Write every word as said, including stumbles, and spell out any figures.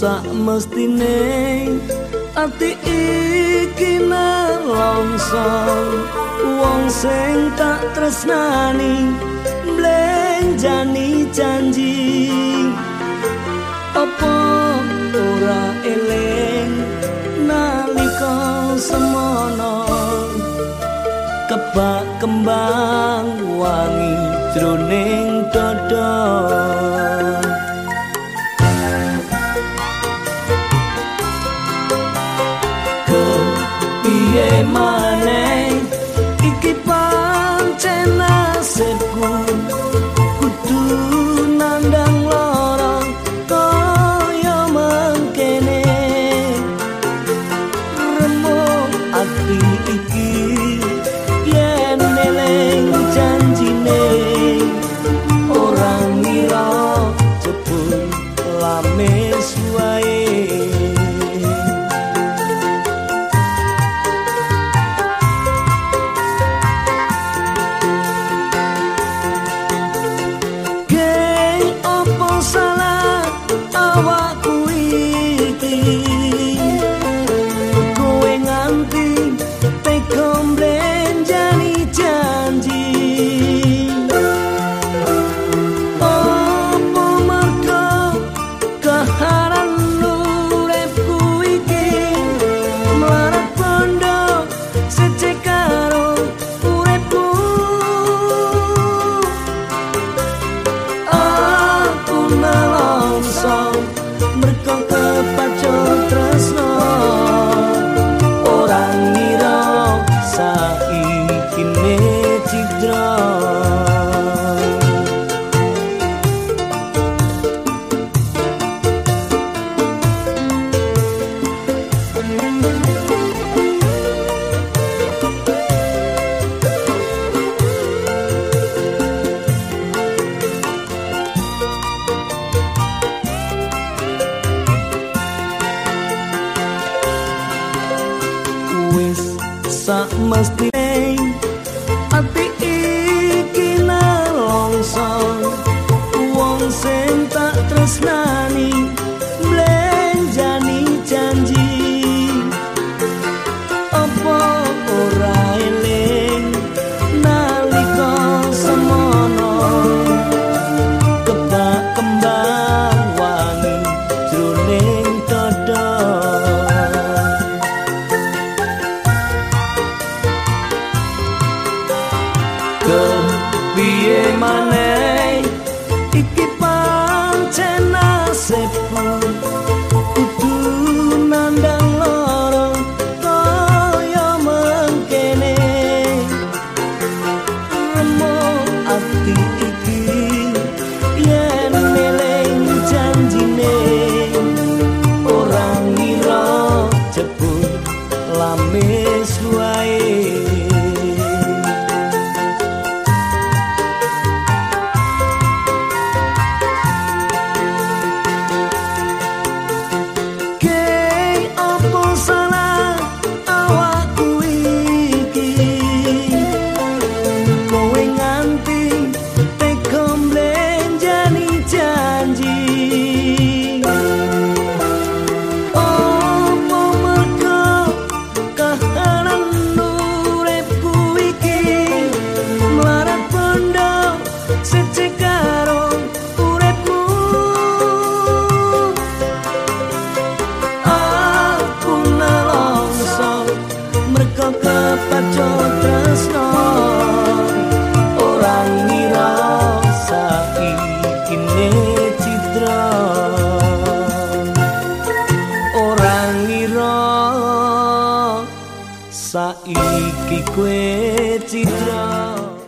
sak mestine ati iki nelongso wong sing tak tresnani mblenjani janji apa ora eling nalika semono kebak kembang wangi jroning dada kepiye maneh iki pancen nasibku kudu nandang lara kaya mangkene remuk ati iki yen eling janjine ora ngira jebul lames wae mergo kepacut tresno ora ngira saiki ne cidra sak mestine ati iki nelongso wong sing tak tresnani mblenjani janji apa ora eling nalika semono kebak kembang wangi jroning dada kepiye maneh iki pancen nasibku kudu nandang lara kaya mangkene remuk ati iki yen eling janjine ora ngira jebul lames wae kepacut tresno ora ngira saiki ne cidra ora ngira saiki kowe cidra.